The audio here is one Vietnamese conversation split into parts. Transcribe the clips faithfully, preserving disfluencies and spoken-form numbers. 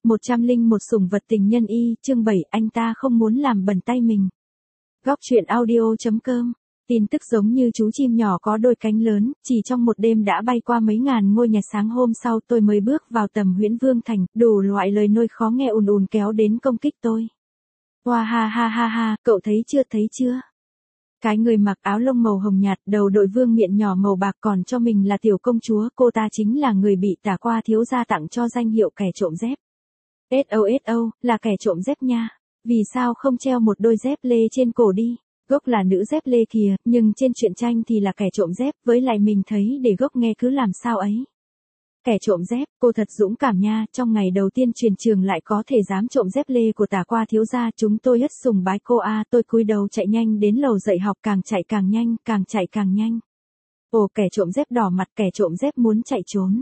một trăm lẻ một sủng vật tình nhân y, chương bảy, anh ta không muốn làm bẩn tay mình. Góc truyện audio chấm com. Tin tức giống như chú chim nhỏ có đôi cánh lớn, chỉ trong một đêm đã bay qua mấy ngàn ngôi nhà. Sáng hôm sau tôi mới bước vào tầm Huyễn Vương Thành, đủ loại lời nôi khó nghe ùn ùn kéo đến công kích tôi. Hoa ha ha ha ha, cậu thấy chưa thấy chưa? Cái người mặc áo lông màu hồng nhạt, đầu đội vương miện nhỏ màu bạc còn cho mình là tiểu công chúa, cô ta chính là người bị Tả Qua thiếu gia tặng cho danh hiệu kẻ trộm dép. ét o ét o, là kẻ trộm dép nha. Vì sao không treo một đôi dép lê trên cổ đi? Gốc là nữ dép lê kìa, nhưng trên truyện tranh thì là kẻ trộm dép, với lại mình thấy để gốc nghe cứ làm sao ấy. Kẻ trộm dép, cô thật dũng cảm nha, trong ngày đầu tiên truyền trường lại có thể dám trộm dép lê của Tả Qua thiếu gia, chúng tôi rất sùng bái cô a. Tôi cúi đầu chạy nhanh đến lầu dạy học, càng chạy càng nhanh, càng chạy càng nhanh. Ồ, kẻ trộm dép đỏ mặt, kẻ trộm dép muốn chạy trốn.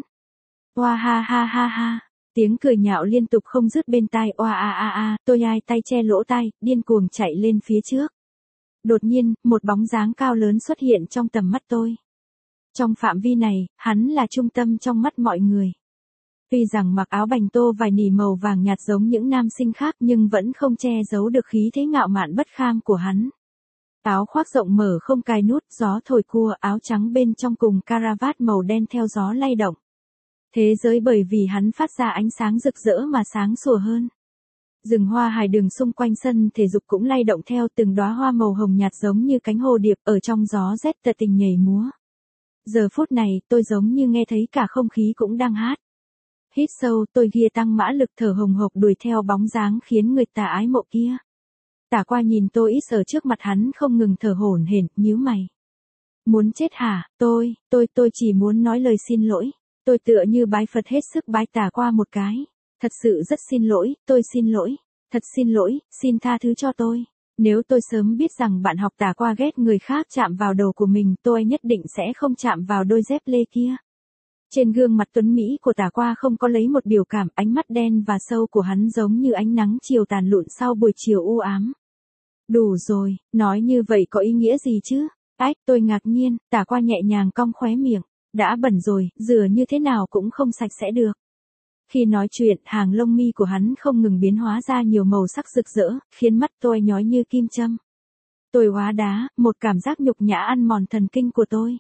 Oa ha ha ha ha. Tiếng cười nhạo liên tục không dứt bên tai. Oa a a a, tôi hai tay che lỗ tai, điên cuồng chạy lên phía trước. Đột nhiên, một bóng dáng cao lớn xuất hiện trong tầm mắt tôi. Trong phạm vi này, hắn là trung tâm trong mắt mọi người. Tuy rằng mặc áo bành tô vải nỉ màu vàng nhạt giống những nam sinh khác nhưng vẫn không che giấu được khí thế ngạo mạn bất kham của hắn. Áo khoác rộng mở không cài nút, gió thổi cua, áo trắng bên trong cùng caravat màu đen theo gió lay động. Thế giới bởi vì hắn phát ra ánh sáng rực rỡ mà sáng sủa hơn. Rừng hoa hài đường xung quanh sân thể dục cũng lay động theo, từng đóa hoa màu hồng nhạt giống như cánh hồ điệp ở trong gió rét tận tình nhảy múa. Giờ phút này, tôi giống như nghe thấy cả không khí cũng đang hát. Hít sâu, tôi ghiê tăng mã lực thở hồng hộc đuổi theo bóng dáng khiến người ta ái mộ kia. Tả Qua nhìn tôi ít ở trước mặt hắn không ngừng thở hổn hển, nhíu mày. Muốn chết hả? Tôi, tôi, tôi chỉ muốn nói lời xin lỗi. Tôi tựa như bái Phật hết sức bái Tả Qua một cái. Thật sự rất xin lỗi, tôi xin lỗi. Thật xin lỗi, xin tha thứ cho tôi. Nếu tôi sớm biết rằng bạn học Tả Qua ghét người khác chạm vào đầu của mình, tôi nhất định sẽ không chạm vào đôi dép lê kia. Trên gương mặt tuấn mỹ của Tả Qua không có lấy một biểu cảm, ánh mắt đen và sâu của hắn giống như ánh nắng chiều tàn lụn sau buổi chiều u ám. Đủ rồi, nói như vậy có ý nghĩa gì chứ? Ách, tôi ngạc nhiên, Tả Qua nhẹ nhàng cong khóe miệng. Đã bẩn rồi, rửa như thế nào cũng không sạch sẽ được. Khi nói chuyện, hàng lông mi của hắn không ngừng biến hóa ra nhiều màu sắc rực rỡ, khiến mắt tôi nhói như kim châm. Tôi hóa đá, một cảm giác nhục nhã ăn mòn thần kinh của tôi.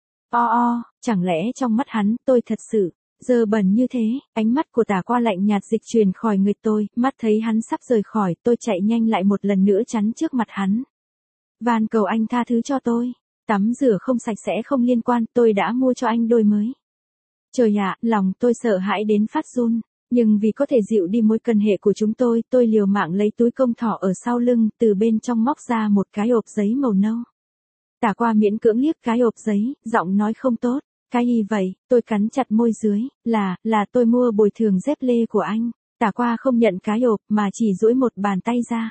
O o, chẳng lẽ trong mắt hắn, tôi thật sự dơ bẩn như thế? Ánh mắt của Tả Qua lạnh nhạt dịch chuyển khỏi người tôi, mắt thấy hắn sắp rời khỏi, tôi chạy nhanh lại một lần nữa chắn trước mặt hắn. Van cầu anh tha thứ cho tôi. Tắm rửa không sạch sẽ không liên quan, tôi đã mua cho anh đôi mới. Trời ạ, lòng tôi sợ hãi đến phát run, nhưng vì có thể dịu đi mối cần hệ của chúng tôi, tôi liều mạng lấy túi công thỏ ở sau lưng, từ bên trong móc ra một cái hộp giấy màu nâu. Tả Qua miễn cưỡng liếc cái hộp giấy, giọng nói không tốt. Cái gì vậy? Tôi cắn chặt môi dưới, là, là tôi mua bồi thường dép lê của anh. Tả Qua không nhận cái hộp mà chỉ duỗi một bàn tay ra.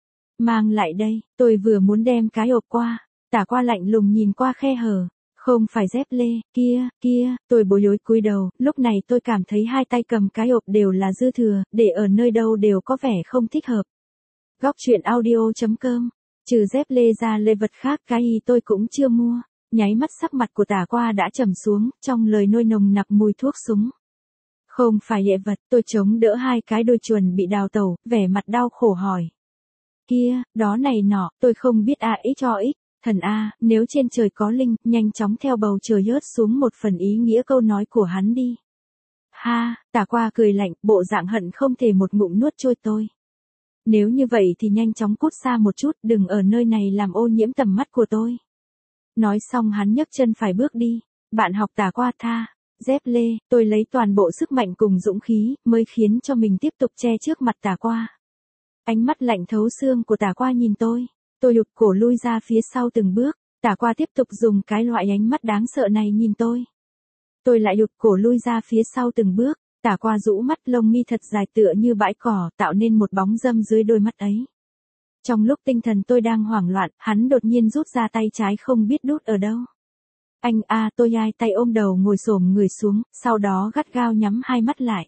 Mang lại đây, tôi vừa muốn đem cái hộp qua. Tả Qua lạnh lùng nhìn qua khe hở. Không phải dép lê, kia, kia, tôi bối rối cúi đầu, lúc này tôi cảm thấy hai tay cầm cái hộp đều là dư thừa, để ở nơi đâu đều có vẻ không thích hợp. Góc truyện audio chấm com. Trừ dép lê ra lê vật khác cái gì tôi cũng chưa mua. Nháy mắt sắc mặt của Tả Qua đã trầm xuống, trong lời nôi nồng nặc mùi thuốc súng. Không phải lễ vật, tôi chống đỡ hai cái đôi chuồn bị đào tẩu, vẻ mặt đau khổ hỏi. Kia, đó này nọ, tôi không biết a ý cho ích. Thần a, nếu trên trời có linh, nhanh chóng theo bầu trời rớt xuống một phần ý nghĩa câu nói của hắn đi. Ha, Tả Qua cười lạnh, bộ dạng hận không thể một ngụm nuốt trôi tôi. Nếu như vậy thì nhanh chóng cút xa một chút, đừng ở nơi này làm ô nhiễm tầm mắt của tôi. Nói xong hắn nhấc chân phải bước đi. Bạn học Tả Qua tha, dép lê, tôi lấy toàn bộ sức mạnh cùng dũng khí, mới khiến cho mình tiếp tục che trước mặt Tả Qua. Ánh mắt lạnh thấu xương của Tả Qua nhìn tôi. Tôi đụt cổ lui ra phía sau từng bước, Tả Qua tiếp tục dùng cái loại ánh mắt đáng sợ này nhìn tôi. Tôi lại đụt cổ lui ra phía sau từng bước, Tả Qua rũ mắt lông mi thật dài tựa như bãi cỏ tạo nên một bóng râm dưới đôi mắt ấy. Trong lúc tinh thần tôi đang hoảng loạn, hắn đột nhiên rút ra tay trái không biết đút ở đâu. Anh a, tôi hai tay ôm đầu ngồi xổm người xuống, sau đó gắt gao nhắm hai mắt lại.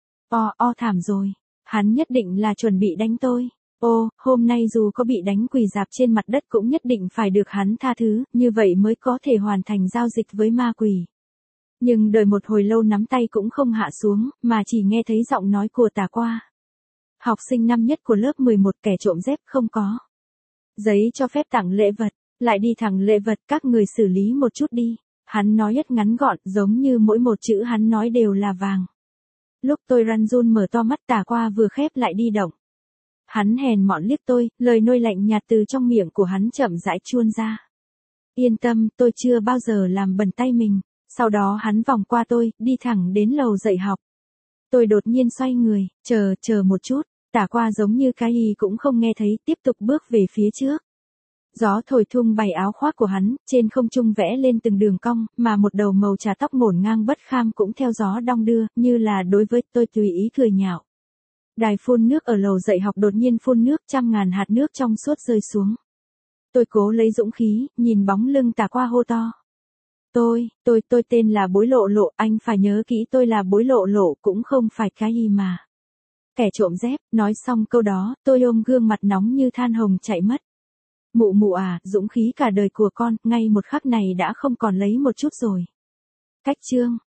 O o thảm rồi, hắn nhất định là chuẩn bị đánh tôi. Ô, hôm nay dù có bị đánh quỳ rạp trên mặt đất cũng nhất định phải được hắn tha thứ, như vậy mới có thể hoàn thành giao dịch với ma quỷ. Nhưng đợi một hồi lâu nắm tay cũng không hạ xuống, mà chỉ nghe thấy giọng nói của Tả Qua. Học sinh năm nhất của lớp mười một, kẻ trộm dép không có giấy cho phép tặng lễ vật, lại đi thẳng lễ vật, các người xử lý một chút đi. Hắn nói rất ngắn gọn, giống như mỗi một chữ hắn nói đều là vàng. Lúc tôi run run mở to mắt, Tả Qua vừa khép lại đi động. Hắn hèn mọn liếc tôi, lời nôi lạnh nhạt từ trong miệng của hắn chậm rãi chuôn ra. Yên tâm, tôi chưa bao giờ làm bẩn tay mình. Sau đó hắn vòng qua tôi, đi thẳng đến lầu dạy học. Tôi đột nhiên xoay người, chờ, chờ một chút. Tả Qua giống như cái gì cũng không nghe thấy, tiếp tục bước về phía trước. Gió thổi tung bày áo khoác của hắn, trên không trung vẽ lên từng đường cong, mà một đầu màu trà tóc ngổn ngang bất kham cũng theo gió đong đưa, như là đối với tôi tùy ý cười nhạo. Đài phun nước ở lầu dạy học đột nhiên phun nước, trăm ngàn hạt nước trong suốt rơi xuống. Tôi cố lấy dũng khí, nhìn bóng lưng Tả Qua hô to. Tôi, tôi, tôi tên là Bối Lộ Lộ, anh phải nhớ kỹ tôi là Bối Lộ Lộ, cũng không phải cái gì mà. Kẻ trộm dép, nói xong câu đó, tôi ôm gương mặt nóng như than hồng chạy mất. Mụ mụ à, dũng khí cả đời của con, ngay một khắc này đã không còn lấy một chút rồi. Cách chương.